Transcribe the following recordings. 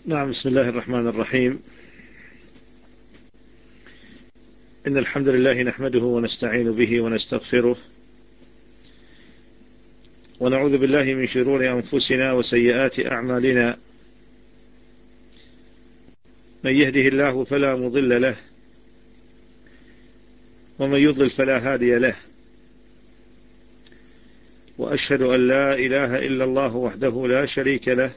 نعم، بسم الله الرحمن الرحيم. إن الحمد لله نحمده ونستعين به ونستغفره، ونعوذ بالله من شرور أنفسنا وسيئات أعمالنا. من يهده الله فلا مضل له، ومن يضلل فلا هادي له. وأشهد أن لا إله إلا الله وحده لا شريك له،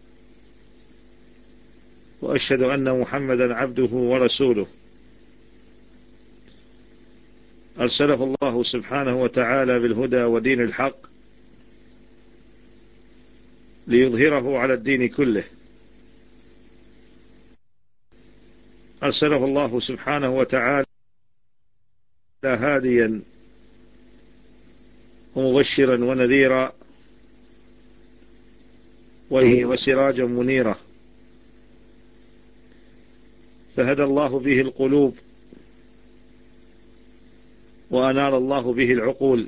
وأشهد أن محمدا عبده ورسوله، أرسله الله سبحانه وتعالى بالهدى ودين الحق ليظهره على الدين كله. أرسله الله سبحانه وتعالى هاديا ومبشرا ونذيرا وسراجا منيرا، فهدى الله به القلوب وأنار الله به العقول،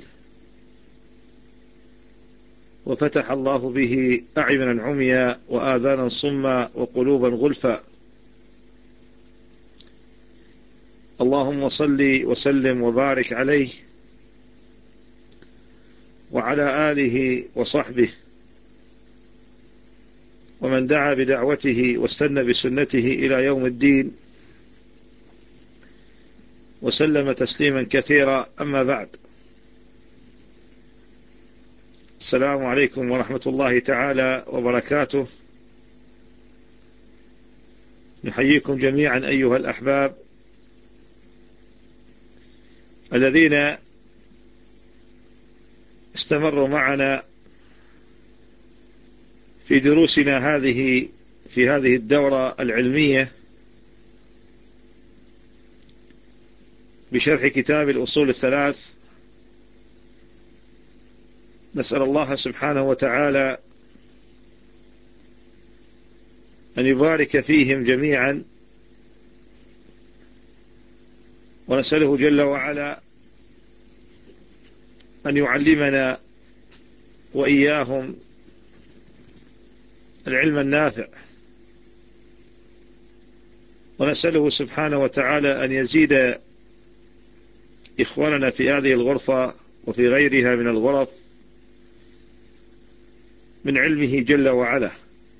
وفتح الله به أعينا عميا وآذانا صما وقلوبا غلفا. اللهم صل وسلم وبارك عليه وعلى آله وصحبه ومن دعا بدعوته واستنى بسنته إلى يوم الدين، وسلم تسليما كثيرا. أما بعد، السلام عليكم ورحمة الله تعالى وبركاته. نحييكم جميعا أيها الأحباب الذين استمروا معنا في دروسنا في هذه الدورة العلمية بشرح كتاب الأصول الثلاث. نسأل الله سبحانه وتعالى أن يبارك فيهم جميعا، ونسأله جل وعلا أن يعلمنا وإياهم العلم النافع، ونسأله سبحانه وتعالى أن يزيد إخواننا في هذه الغرفة وفي غيرها من الغرف من علمه جل وعلا.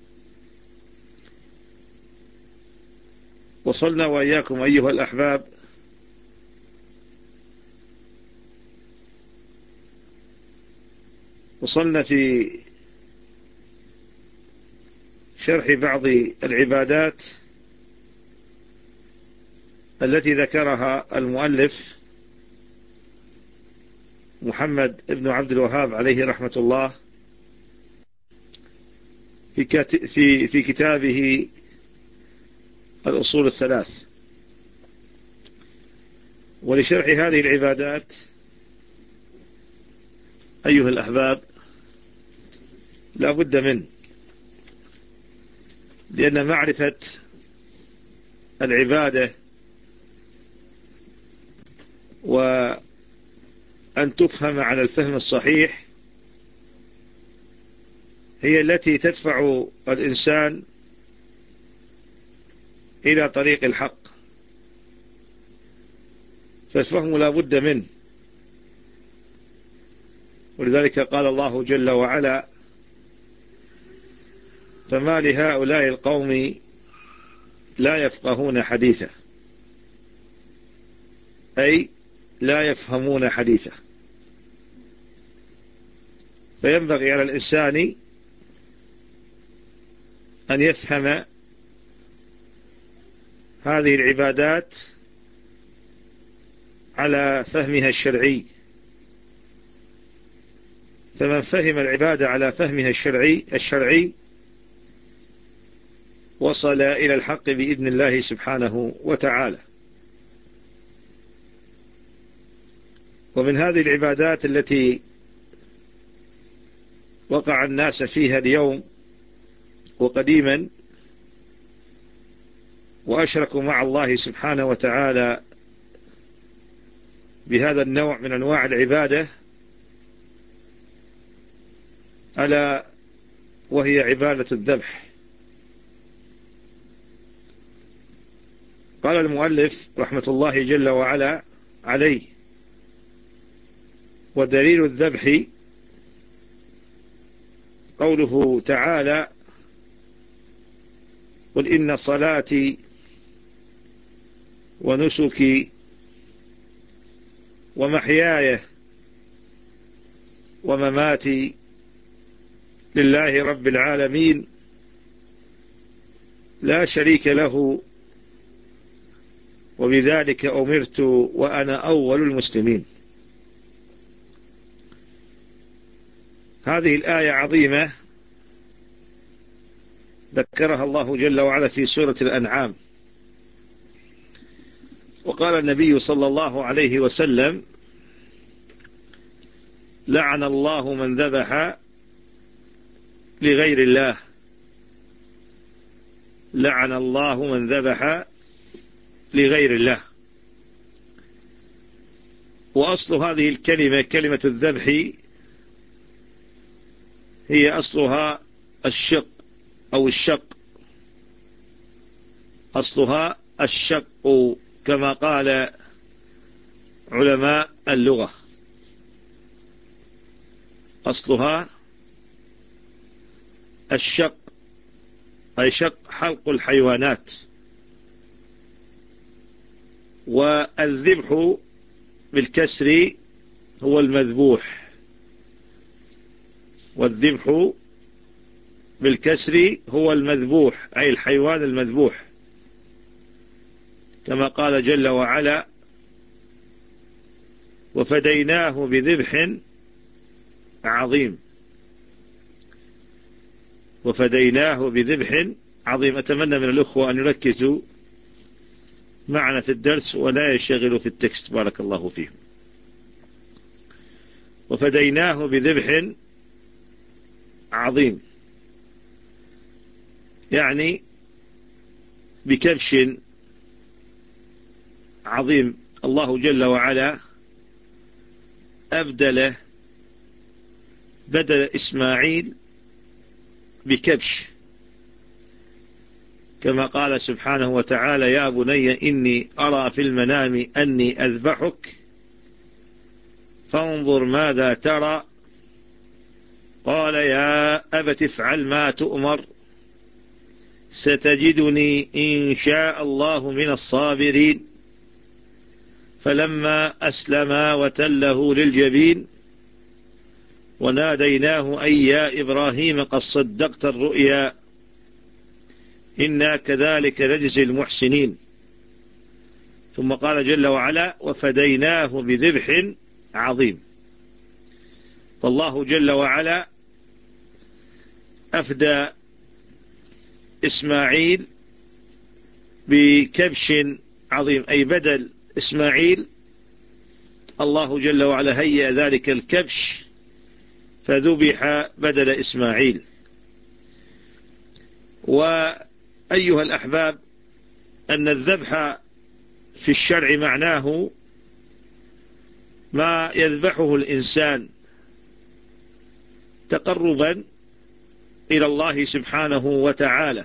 وصلنا وإياكم أيها الأحباب وصلنا في شرح بعض العبادات التي ذكرها المؤلف محمد بن عبد الوهاب عليه رحمة الله في كتابه الأصول الثلاث. ولشرح هذه العبادات أيها الأحباب لا بد منه، لأن معرفة العبادة وأن تفهم على الفهم الصحيح هي التي تدفع الإنسان إلى طريق الحق، فالفهم لا بد منه. ولذلك قال الله جل وعلا: فما لهؤلاء القوم لا يفقهون حديثا، أي لا يفهمون حديثا. فينبغي على الإنسان أن يفهم هذه العبادات على فهمها الشرعي، فمن فهم العبادة على فهمها الشرعي وصل إلى الحق بإذن الله سبحانه وتعالى. ومن هذه العبادات التي وقع الناس فيها اليوم وقديما وأشركوا مع الله سبحانه وتعالى بهذا النوع من أنواع العبادة، ألا وهي عبادة الذبح. قال المؤلف رحمة الله جل وعلا عليه: ودليل الذبح قوله تعالى: قل إن صلاتي ونسكي ومحياي ومماتي لله رب العالمين لا شريك له وبذلك أمرت وأنا أول المسلمين. هذه الآية عظيمة ذكرها الله جل وعلا في سورة الأنعام، وقال النبي صلى الله عليه وسلم: لعن الله من ذبح لغير الله، لعن الله من ذبح لغير الله. وأصل هذه الكلمة كلمة الذبح هي أصلها الشق أو الشق، أصلها الشق كما قال علماء اللغة، أصلها الشق أي شق حلق الحيوانات. والذبح بالكسر هو المذبوح، والذبح بالكسر هو المذبوح أي الحيوان المذبوح، كما قال جل وعلا: وفديناه بذبح عظيم، وفديناه بذبح عظيم. أتمنى من الأخوة أن يركزوا معنا في الدرس ولا يشغلوا في التكست، بارك الله فيهم. وفديناه بذبح عظيم يعني بكبش عظيم. الله جل وعلا أبدل بدل إسماعيل بكبش، كما قال سبحانه وتعالى: يا بني إني أرى في المنام أني أذبحك فانظر ماذا ترى، قال يا أبت افعل ما تؤمر ستجدني إن شاء الله من الصابرين. فلما أسلما وتله للجبين وناديناه أي يا إبراهيم قد صدقت الرؤيا إنا كذلك نجزي المحسنين. ثم قال جل وعلا: وفديناه بذبح عظيم. فالله جل وعلا أفدى إسماعيل بكبش عظيم، أي بدل إسماعيل الله جل وعلا هيأ ذلك الكبش فذبح بدل إسماعيل. وأيها الأحباب، أن الذبح في الشرع معناه ما يذبحه الإنسان تقربا إلى الله سبحانه وتعالى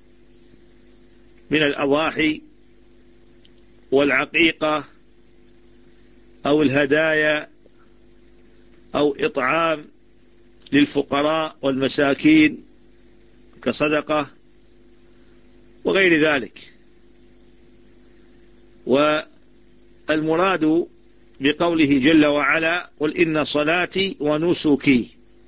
من الأضاحي والعقيقة أو الهدايا أو إطعام للفقراء والمساكين كصدقة وغير ذلك. والمراد بقوله جل وعلا: قل إن صلاتي ونسكي.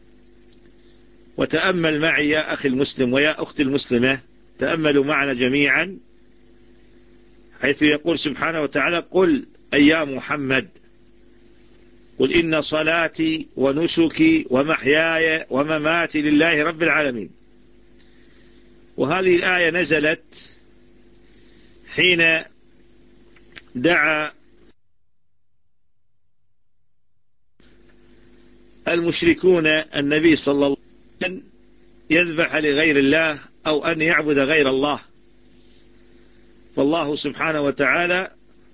وتأمل معي يا أخي المسلم ويا أختي المسلمة، تأملوا معنا جميعا، حيث يقول سبحانه وتعالى: قل أي يا محمد، قل إن صلاتي ونسكي ومحياي ومماتي لله رب العالمين. وهذه الآية نزلت حين دعا المشركون النبي صلى الله عليه وسلم أن يذبح لغير الله أو أن يعبد غير الله. فالله سبحانه وتعالى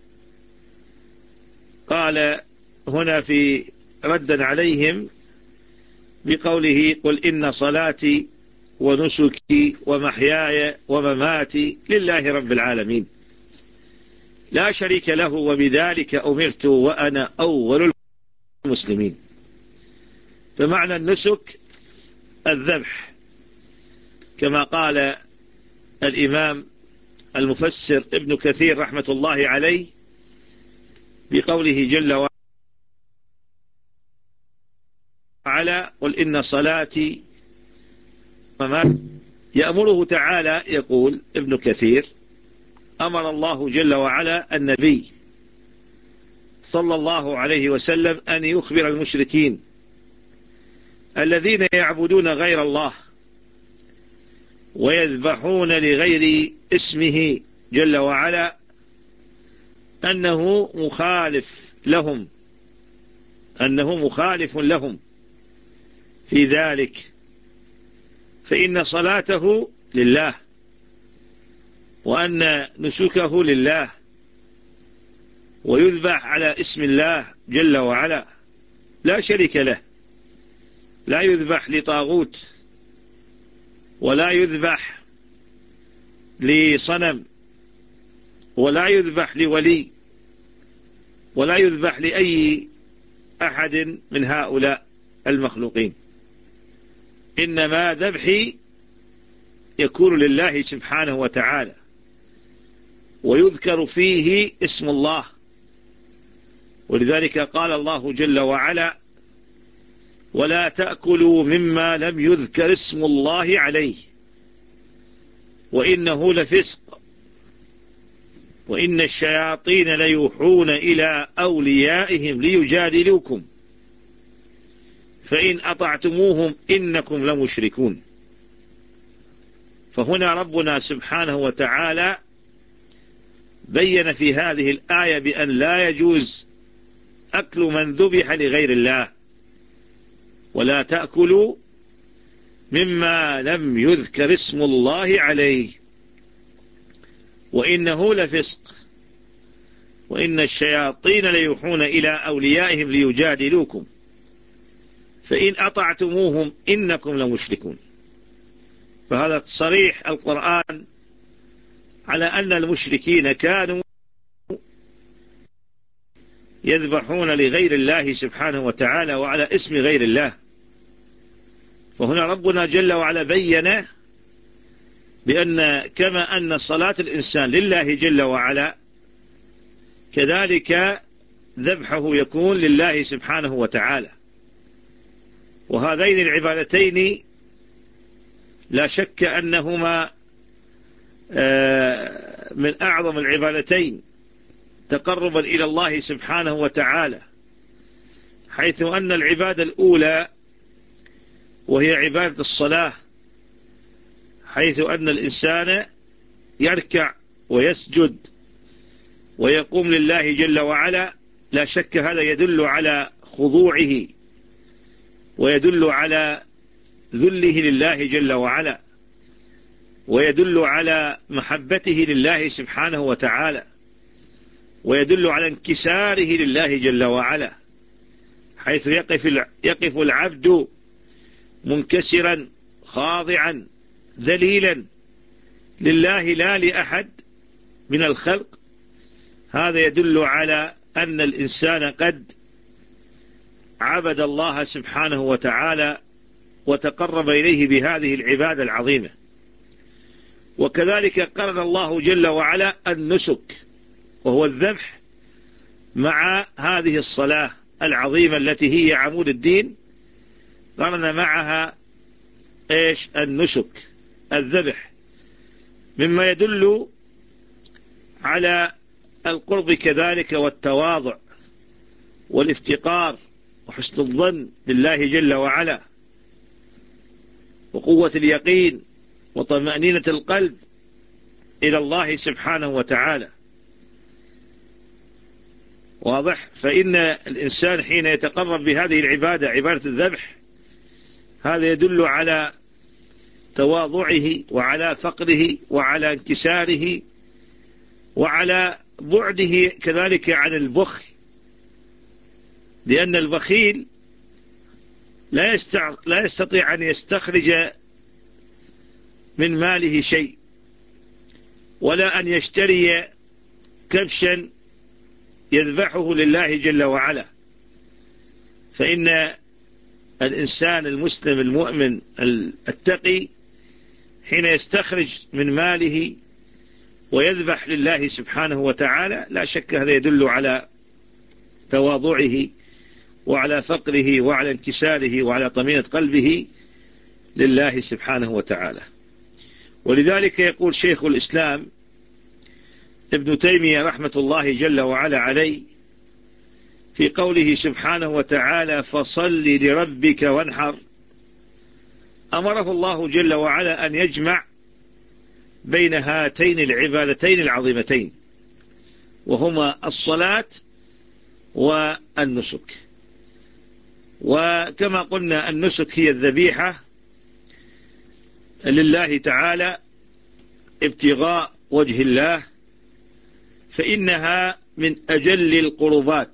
قال هنا في ردا عليهم بقوله: قل إن صلاتي ونسكي ومحياي ومماتي لله رب العالمين. لا شريك له وبذلك أمرت وأنا أول المسلمين. فمعنى النسك الذبح، كما قال الإمام المفسر ابن كثير رحمة الله عليه بقوله جل وعلا قل إن صلاتي يأمره تعالى. يقول ابن كثير أمر الله جل وعلا النبي صلى الله عليه وسلم أن يخبر المشركين الذين يعبدون غير الله ويذبحون لغير اسمه جل وعلا أنه مخالف لهم في ذلك، فإن صلاته لله وأن نسكه لله ويذبح على اسم الله جل وعلا لا شريك له، لا يذبح لطاغوت ولا يذبح لصنم ولا يذبح لولي ولا يذبح لأي أحد من هؤلاء المخلوقين، إنما ذبحي يكون لله سبحانه وتعالى ويذكر فيه اسم الله. ولذلك قال الله جل وعلا ولا تأكلوا مما لم يذكر اسم الله عليه وإنه لفسق وإن الشياطين ليوحون إلى أوليائهم ليجادلوكم فإن أطعتموهم إنكم لمشركون. فهنا ربنا سبحانه وتعالى بين في هذه الآية بأن لا يجوز أكل من ذبح لغير الله، ولا تأكلوا مما لم يذكر اسم الله عليه وإنه لفسق وإن الشياطين ليوحون إلى أوليائهم ليجادلوكم فإن أطعتموهم إنكم لمشركون. فهذا صريح القرآن على أن المشركين كانوا يذبحون لغير الله سبحانه وتعالى وعلى اسم غير الله. فهنا ربنا جل وعلا بين بأن كما أن صلاة الإنسان لله جل وعلا كذلك ذبحه يكون لله سبحانه وتعالى. وهذين العبادتين لا شك أنهما من أعظم العبادتين تقربا إلى الله سبحانه وتعالى، حيث أن العبادة الأولى وهي عبادة الصلاة، حيث أن الإنسان يركع ويسجد ويقوم لله جل وعلا، لا شك هذا يدل على خضوعه ويدل على ذله لله جل وعلا ويدل على محبته لله سبحانه وتعالى ويدل على انكساره لله جل وعلا، حيث يقف العبد منكسرا خاضعا ذليلا لله لا لأحد من الخلق. هذا يدل على أن الإنسان قد عبد الله سبحانه وتعالى وتقرب إليه بهذه العبادة العظيمة. وكذلك قرن الله جل وعلا النسك وهو الذبح مع هذه الصلاة العظيمة التي هي عمود الدين، قرن معها النسك الذبح، مما يدل على القرب كذلك والتواضع والافتقار وحسن الظن بالله جل وعلا وقوة اليقين وطمأنينة القلب إلى الله سبحانه وتعالى. واضح؟ فإن الإنسان حين يتقرب بهذه العبادة، عبادة الذبح، هذا يدل على تواضعه وعلى فقره وعلى انكساره وعلى بعده كذلك عن البخل، لأن البخيل لا يستطيع أن يستخرج من ماله شيء ولا أن يشتري كبشا يذبحه لله جل وعلا. فإن الإنسان المسلم المؤمن التقي حين يستخرج من ماله ويذبح لله سبحانه وتعالى لا شك هذا يدل على تواضعه وعلى فقره وعلى انكساره وعلى طمينة قلبه لله سبحانه وتعالى. ولذلك يقول شيخ الإسلام ابن تيمية رحمة الله جل وعلا عليه في قوله سبحانه وتعالى فصل لربك وانحر، أمره الله جل وعلا أن يجمع بين هاتين العبادتين العظيمتين، وهما الصلاة والنسك. وكما قلنا النسك هي الذبيحة لله تعالى ابتغاء وجه الله، فإنها من أجل القربات،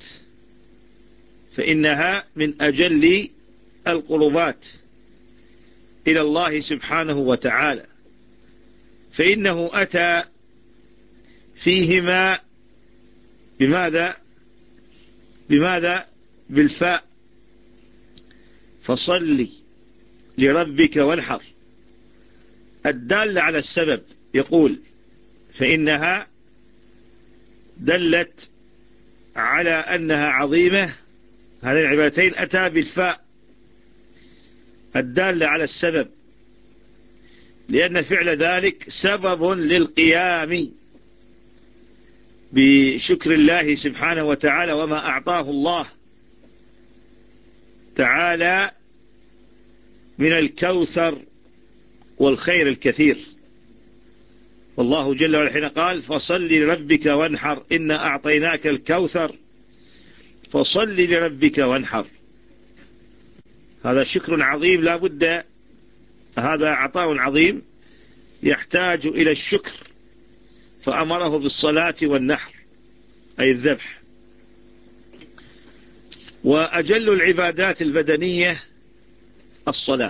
فإنها من أجل القربات إلى الله سبحانه وتعالى، فإنه أتى فيهما بماذا بالفاء، فصل لربك وانحر، الدالة على السبب. يقول فإنها دلت على أنها عظيمة، هذه العبادتين أتى بالفاء الدالة على السبب، لأن فعل ذلك سبب للقيام بشكر الله سبحانه وتعالى وما أعطاه الله تعالى من الكوثر والخير الكثير. والله جل وعلا حين قال فصل لربك وانحر إنا أعطيناك الكوثر فصل لربك وانحر، هذا شكر عظيم لا بد، هذا عطاء عظيم يحتاج إلى الشكر، فأمره بالصلاة والنحر أي الذبح. وأجل العبادات البدنية الصلاة،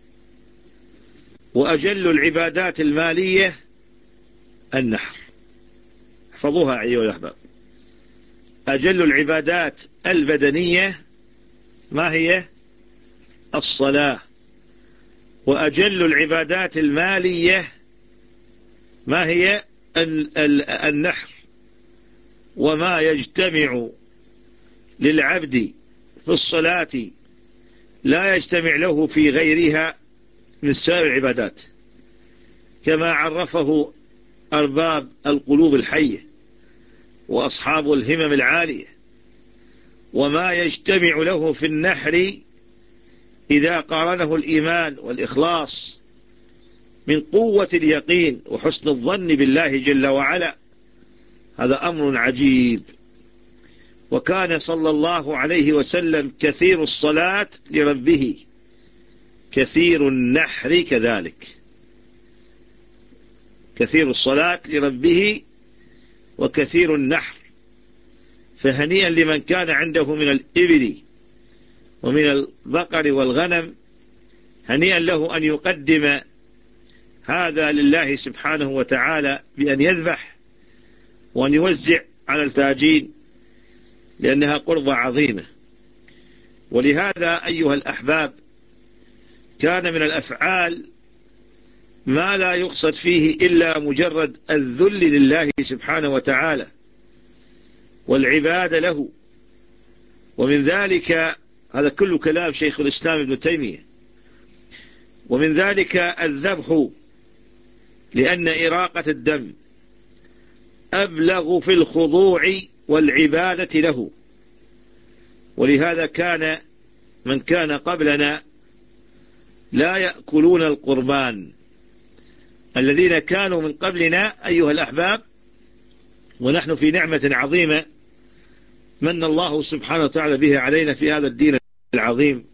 وأجل العبادات المالية النحر. احفظوها أيها الأحباب، أجل العبادات البدنية ما هي؟ الصلاة. وأجل العبادات المالية ما هي؟ النحر. وما يجتمع للعبد في الصلاة لا يجتمع له في غيرها من سائر العبادات، كما عرفه أرباب القلوب الحية وأصحاب الهمم العالية. وما يجتمع له في النحر إذا قارنه الإيمان والإخلاص من قوة اليقين وحسن الظن بالله جل وعلا، هذا أمر عجيب. وكان صلى الله عليه وسلم كثير الصلاة لربه كثير النحر كذلك، كثير الصلاة لربه وكثير النحر. فهنيئا لمن كان عنده من الإبل ومن البقر والغنم، هنيئا له أن يقدم هذا لله سبحانه وتعالى بأن يذبح وأن يوزع على التاجين، لأنها قربة عظيمة. ولهذا أيها الأحباب كان من الأفعال ما لا يقصد فيه إلا مجرد الذل لله سبحانه وتعالى والعبادة له. ومن ذلك هذا كل كلام شيخ الإسلام ابن تيمية. ومن ذلك الذبح، لأن إراقة الدم أبلغ في الخضوع والعبادة له. ولهذا كان من كان قبلنا لا يأكلون القربان، الذين كانوا من قبلنا أيها الأحباب، ونحن في نعمة عظيمة من الله سبحانه وتعالى بها علينا في هذا الدين العظيم،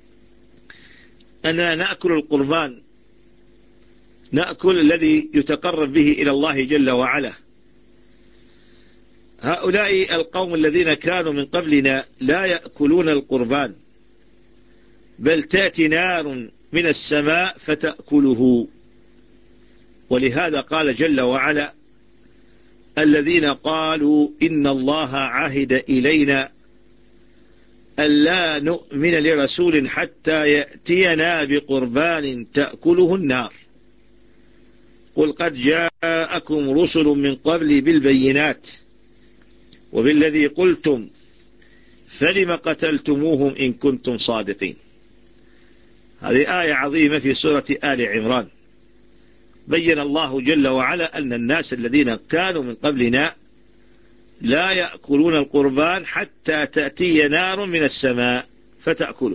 أننا نأكل القربان، نأكل الذي يتقرب به إلى الله جل وعلا. هؤلاء القوم الذين كانوا من قبلنا لا يأكلون القربان، بل تأتي نار من السماء فتأكله. ولهذا قال جل وعلا الذين قالوا إن الله عهد إلينا ألا نؤمن لرسول حتى يأتينا بقربان تأكله النار قل قد جاءكم رسل من قبل بالبينات وبالذي قلتم فلم قتلتموهم إن كنتم صادقين. هذه آية عظيمة في سورة آل عمران. بين الله جل وعلا أن الناس الذين كانوا من قبلنا لا يأكلون القربان حتى تأتي نار من السماء فتأكله.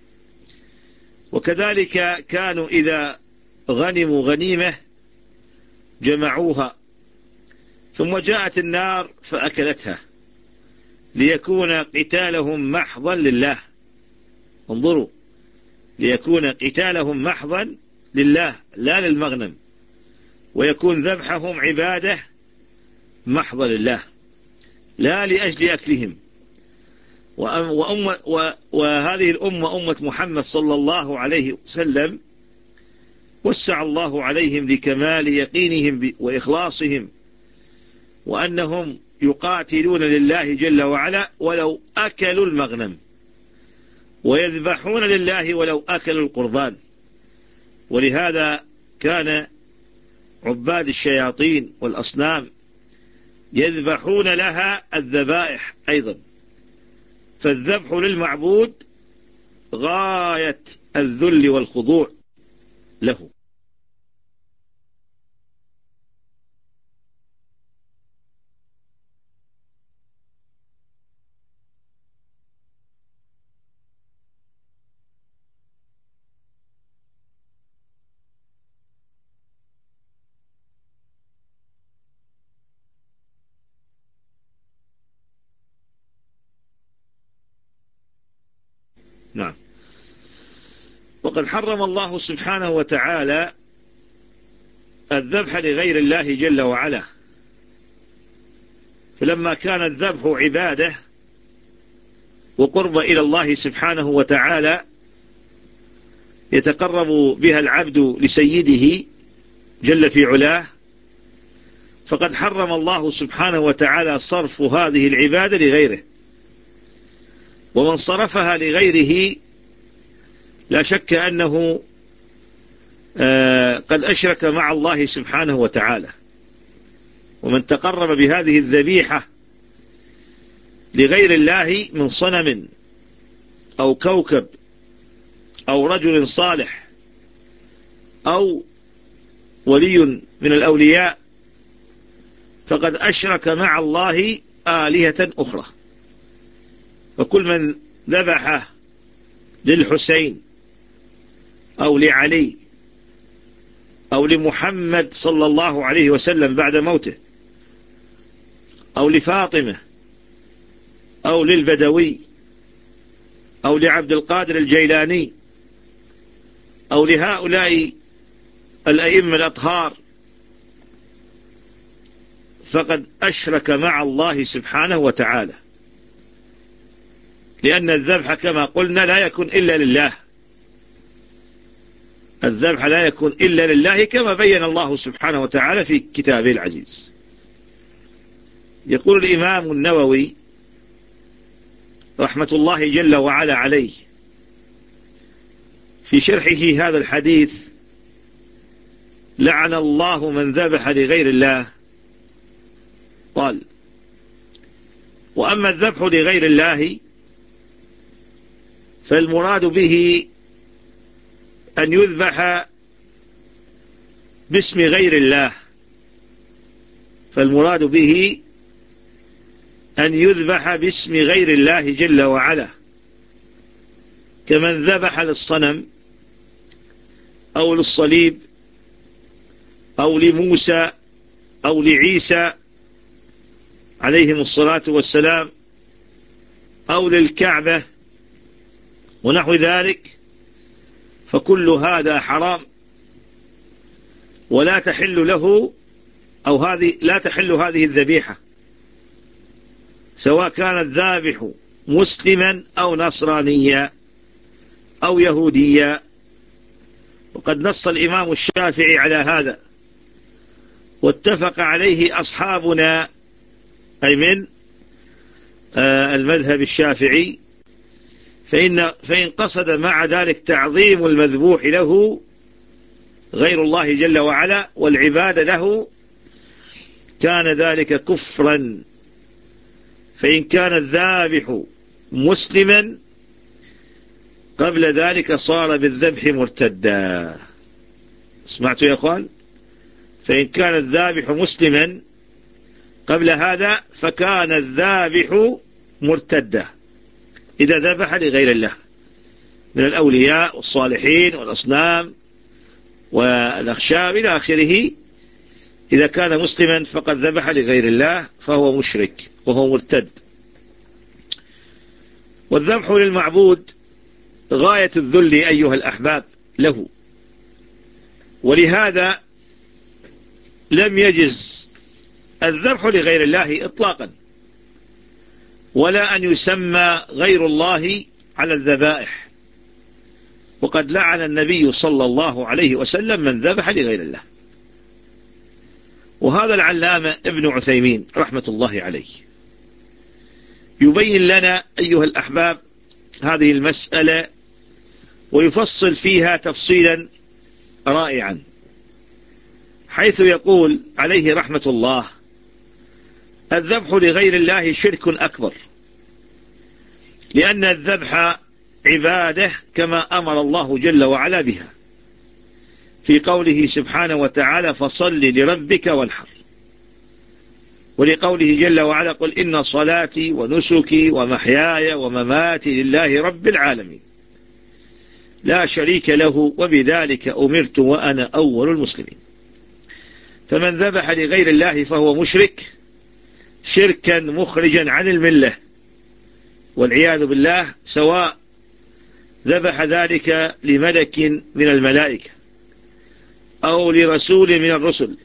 وكذلك كانوا إذا غنموا غنيمة جمعوها ثم جاءت النار فأكلتها ليكون قتالهم محضا لله. انظروا، ليكون قتالهم محضا لله لا للمغنم، ويكون ذبحهم عبادة محضة لله لا لأجل أكلهم. وهذه الأمة أمة محمد صلى الله عليه وسلم وسع الله عليهم لكمال يقينهم وإخلاصهم، وأنهم يقاتلون لله جل وعلا ولو أكلوا المغنم، ويذبحون لله ولو أكلوا القربان. ولهذا كان عباد الشياطين والأصنام يذبحون لها الذبائح أيضا. فالذبح للمعبود غاية الذل والخضوع له. نعم. وقد حرم الله سبحانه وتعالى الذبح لغير الله جل وعلا، فلما كان الذبح عبادة وقرب إلى الله سبحانه وتعالى يتقرب بها العبد لسيده جل في علاه، فقد حرم الله سبحانه وتعالى صرف هذه العبادة لغيره. ومن صرفها لغيره لا شك أنه قد أشرك مع الله سبحانه وتعالى. ومن تقرب بهذه الذبيحة لغير الله من صنم أو كوكب أو رجل صالح أو ولي من الأولياء فقد أشرك مع الله آلهة أخرى. وكل من ذبح للحسين أو لعلي أو لمحمد صلى الله عليه وسلم بعد موته أو لفاطمة أو للبدوي أو لعبد القادر الجيلاني أو لهؤلاء الأئمة الأطهار فقد أشرك مع الله سبحانه وتعالى، لأن الذبح كما قلنا لا يكون إلا لله. الذبح لا يكون إلا لله كما بين الله سبحانه وتعالى في كتابه العزيز. يقول الإمام النووي رحمة الله جل وعلا عليه في شرحه هذا الحديث: لعن الله من ذبح لغير الله. قال: وأما الذبح لغير الله فالمراد به أن يذبح باسم غير الله، فالمراد به أن يذبح باسم غير الله جل وعلا، كمن ذبح للصنم أو للصليب أو لموسى أو لعيسى عليهم الصلاة والسلام أو للكعبة ونحو ذلك، فكل هذا حرام ولا تحل له لا تحل هذه الذبيحة، سواء كان الذابح مسلما أو نصرانيا أو يهوديا. وقد نص الإمام الشافعي على هذا واتفق عليه أصحابنا أي من المذهب الشافعي، فإن قصد مع ذلك تعظيم المذبوح له غير الله جل وعلا والعبادة له كان ذلك كفرا. فإن كان الذابح مسلما قبل ذلك صار بالذبح مرتدا. سمعتوا يا أخوان؟ فإن كان الذابح مسلما قبل هذا فكان الذابح مرتدا إذا ذبح لغير الله من الأولياء والصالحين والأصنام والأخشاب إلى آخره. إذا كان مسلما فقد ذبح لغير الله فهو مشرك وهو مرتد. والذبح للمعبود غاية الذل أيها الأحباب له، ولهذا لم يجز الذبح لغير الله إطلاقا، ولا أن يسمى غير الله على الذبائح. وقد لعن النبي صلى الله عليه وسلم من ذبح لغير الله. وهذا العلامة ابن عثيمين رحمة الله عليه يبين لنا أيها الأحباب هذه المسألة ويفصل فيها تفصيلا رائعا، حيث يقول عليه رحمة الله: الذبح لغير الله شرك أكبر، لأن الذبح عبادة كما أمر الله جل وعلا بها في قوله سبحانه وتعالى: فصل لربك وانحر، ولقوله جل وعلا: قل إن صلاتي ونسكي ومحياي ومماتي لله رب العالمين لا شريك له وبذلك أمرت وأنا أول المسلمين. فمن ذبح لغير الله فهو مشرك شركا مخرجا عن الملة والعياذ بالله، سواء ذبح ذلك لملك من الملائكة أو لرسول من الرسل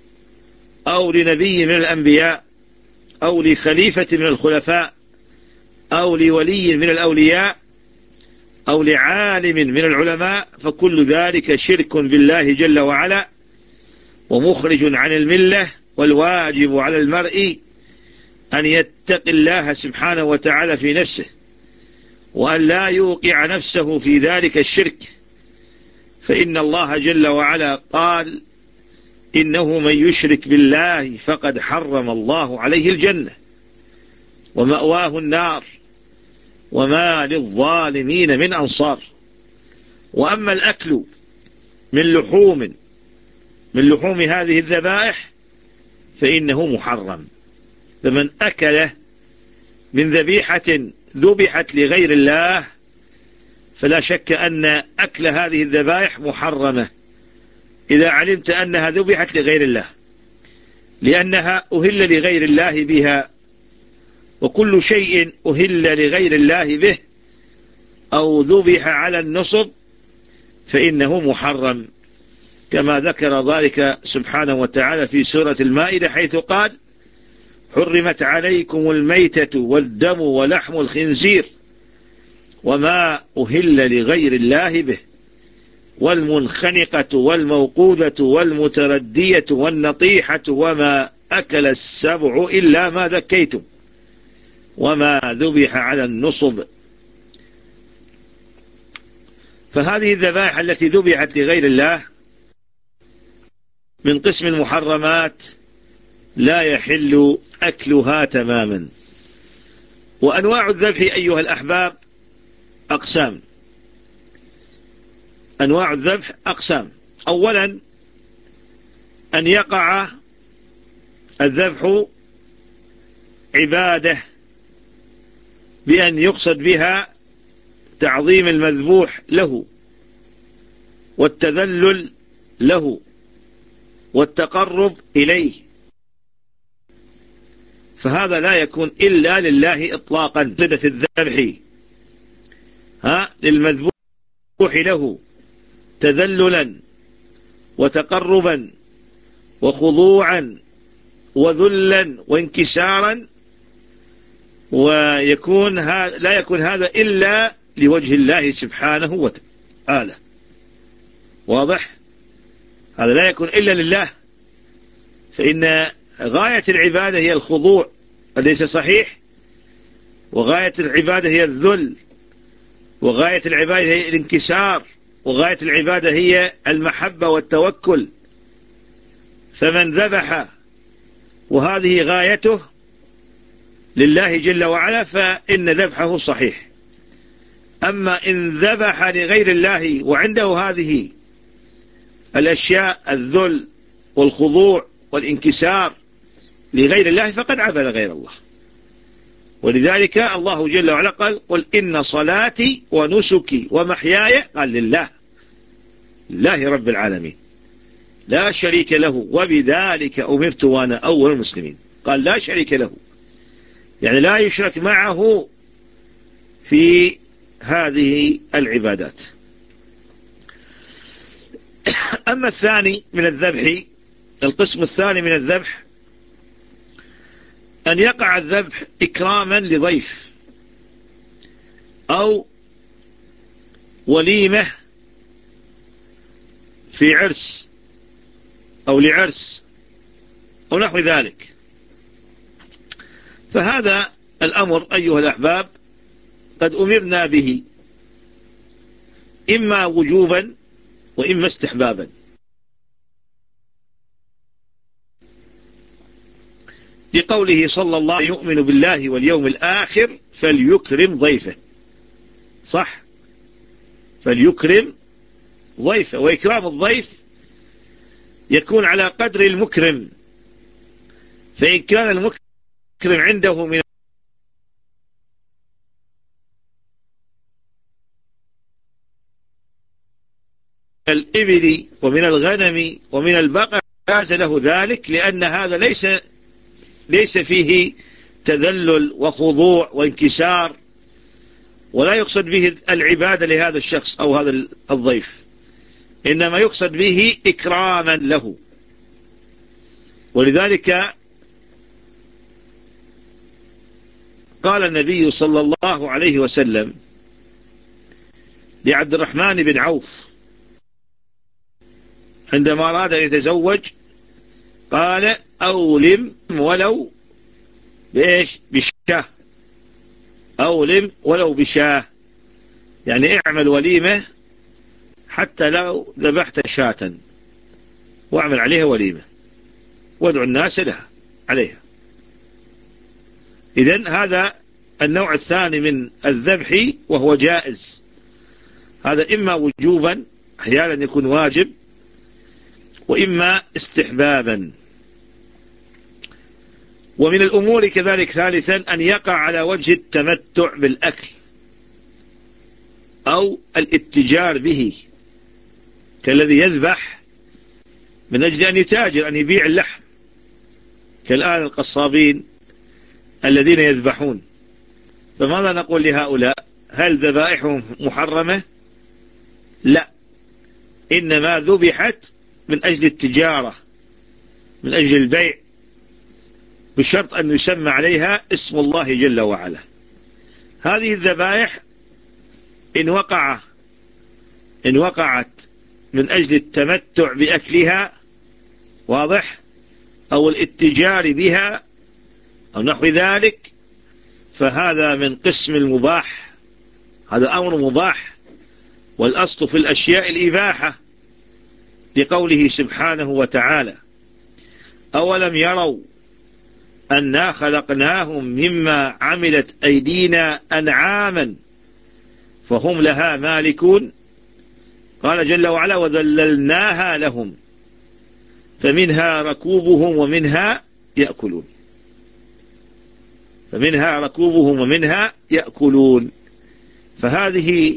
أو لنبي من الأنبياء أو لخليفة من الخلفاء أو لولي من الأولياء أو لعالم من العلماء، فكل ذلك شرك بالله جل وعلا ومخرج عن الملة. والواجب على المرء أن يتقي الله سبحانه وتعالى في نفسه، وأن لا يوقع نفسه في ذلك الشرك، فإن الله جل وعلا قال: إنه من يشرك بالله فقد حرم الله عليه الجنة ومأواه النار وما للظالمين من أنصار. وأما الأكل من لحوم هذه الذبائح فإنه محرم. فمن أكل من ذبيحة ذبحت لغير الله فلا شك أن أكل هذه الذبائح محرمة إذا علمت أنها ذبحت لغير الله، لأنها أهل لغير الله بها، وكل شيء أهل لغير الله به أو ذبح على النصب فإنه محرم، كما ذكر ذلك سبحانه وتعالى في سورة المائدة حيث قال: حرمت عليكم الميتة والدم ولحم الخنزير وما أهل لغير الله به والمنخنقة والموقوذة والمتردية والنطيحة وما أكل السبع إلا ما ذكيتم وما ذبح على النصب. فهذه الذبائح التي ذبحت لغير الله من قسم المحرمات لا يحل أكلها تماما. وأنواع الذبح أيها الأحباب أقسام. أنواع الذبح أقسام. أولا أن يقع الذبح عبادة بأن يقصد بها تعظيم المذبوح له والتذلل له والتقرب إليه، فهذا لا يكون إلا لله إطلاقا. في الذبح للمذبوح له تذللا وتقربا وخضوعا وذلا وانكسارا، ويكون لا يكون هذا إلا لوجه الله سبحانه وتعالى. واضح؟ هذا لا يكون إلا لله، فإن غاية العبادة هي الخضوع، أليس صحيح؟ وغاية العبادة هي الذل، وغاية العبادة هي الانكسار، وغاية العبادة هي المحبة والتوكل. فمن ذبح وهذه غايته لله جل وعلا فإن ذبحه صحيح. أما إن ذبح لغير الله وعنده هذه الأشياء، الذل والخضوع والانكسار لغير الله، فقد عبد غير الله. ولذلك الله جل وعلا قال: قل إن صلاتي ونسكي ومحياي، قال لله رب العالمين لا شريك له وبذلك أمرت وأنا أول المسلمين. قال لا شريك له، يعني لا يشرك معه في هذه العبادات. أما الثاني من الذبح، القسم الثاني من الذبح، أن يقع الذبح إكراما لضيف أو وليمة في عرس أو لعرس أو نحو ذلك. فهذا الأمر أيها الأحباب قد أمرنا به إما وجوبا وإما استحبابا. لقوله صلى الله عليه وسلم: يؤمن بالله واليوم الآخر فليكرم ضيفه. صح، فليكرم ضيفه. وإكرام الضيف يكون على قدر المكرم، فإن كان المكرم عنده من الإبل ومن الغنم ومن البقر جاز له ذلك، لأن هذا ليس فيه تذلل وخضوع وانكسار، ولا يقصد به العبادة لهذا الشخص أو هذا الضيف، إنما يقصد به إكراما له. ولذلك قال النبي صلى الله عليه وسلم لعبد الرحمن بن عوف عندما أراد أن يتزوج، قال: أولم ولو بإيش؟ بشاه. أولم ولو بشاه، يعني اعمل وليمة حتى لو ذبحت شاة، واعمل عليها وليمة وادعو الناس لها عليها. إذن هذا النوع الثاني من الذبح وهو جائز. هذا إما وجوبا، أحيانا يكون واجب، وإما استحبابا. ومن الأمور كذلك ثالثا أن يقع على وجه التمتع بالأكل أو الاتجار به، كالذي يذبح من أجل أن يتاجر، أن يبيع اللحم، كالآن القصابين الذين يذبحون. فماذا نقول لهؤلاء؟ هل ذبائحهم محرمة؟ لا، إنما ذبحت من أجل التجارة، من أجل البيع، بشرط أن يسمى عليها اسم الله جل وعلا. هذه الذبائح إن وقعت من أجل التمتع بأكلها، واضح، أو الاتجار بها أو نحو ذلك، فهذا من قسم المباح، هذا أمر مباح، والأصل في الأشياء الإباحة، لقوله سبحانه وتعالى: أولم يروا أنا خلقناهم مما عملت أيدينا أنعاما فهم لها مالكون. قال جل وعلا: وذللناها لهم فمنها ركوبهم ومنها يأكلون. فمنها ركوبهم ومنها يأكلون. فهذه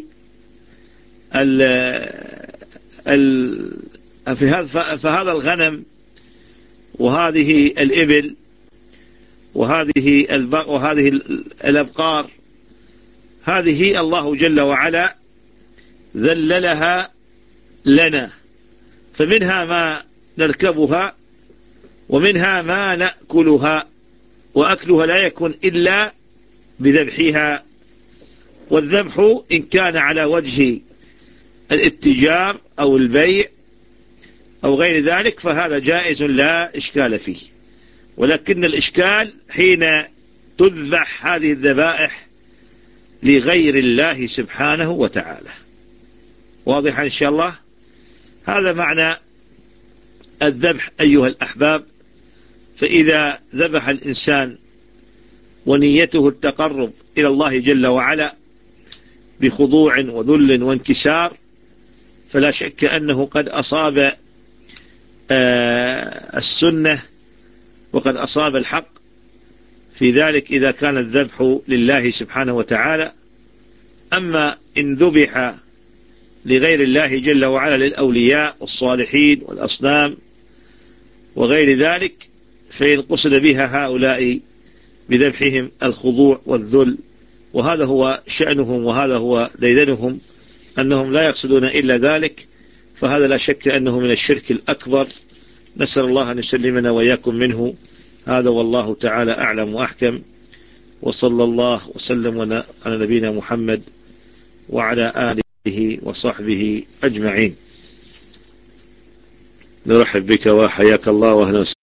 فهذا الغنم وهذه الإبل وهذه الأبقار، هذه الله جل وعلا ذللها لنا، فمنها ما نركبها ومنها ما نأكلها، وأكلها لا يكون إلا بذبحها. والذبح إن كان على وجه الاتجار أو البيع أو غير ذلك فهذا جائز لا إشكال فيه. ولكن الإشكال حين تذبح هذه الذبائح لغير الله سبحانه وتعالى. واضح إن شاء الله؟ هذا معنى الذبح أيها الأحباب. فإذا ذبح الإنسان ونيته التقرب إلى الله جل وعلا بخضوع وذل وانكسار، فلا شك أنه قد أصاب السنة وقد أصاب الحق في ذلك إذا كان الذبح لله سبحانه وتعالى. أما إن ذبح لغير الله جل وعلا للأولياء والصالحين والأصنام وغير ذلك، فإن قصد بها هؤلاء بذبحهم الخضوع والذل، وهذا هو شأنهم وهذا هو ديدنهم، أنهم لا يقصدون إلا ذلك، فهذا لا شك أنه من الشرك الأكبر. نسأل الله أن يسلمنا وإياكم منه. هذا والله تعالى أعلم وأحكم، وصلى الله وسلم على نبينا محمد وعلى آله وصحبه أجمعين. نرحب بك وحياك الله وأهلا وسهلا.